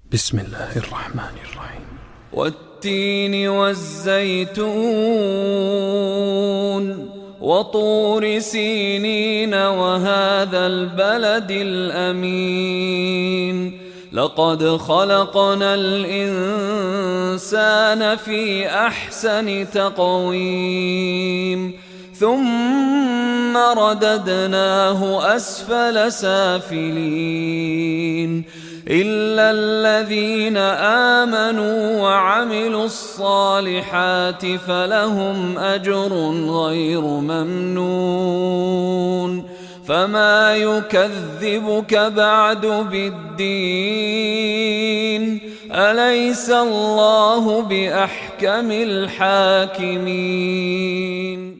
بسم الله الرحمن الرحيم. والتين والزيتون وطور سينين وهذا البلد الأمين لقد خلقنا الإنسان في أحسن تقويم ثم رددناه أسفل سافلين إلا الذين آمنوا وعملوا الصالحات فلهم أجر غير ممنون فما يكذبك بعد بالدين أليس الله بأحكم الحاكمين.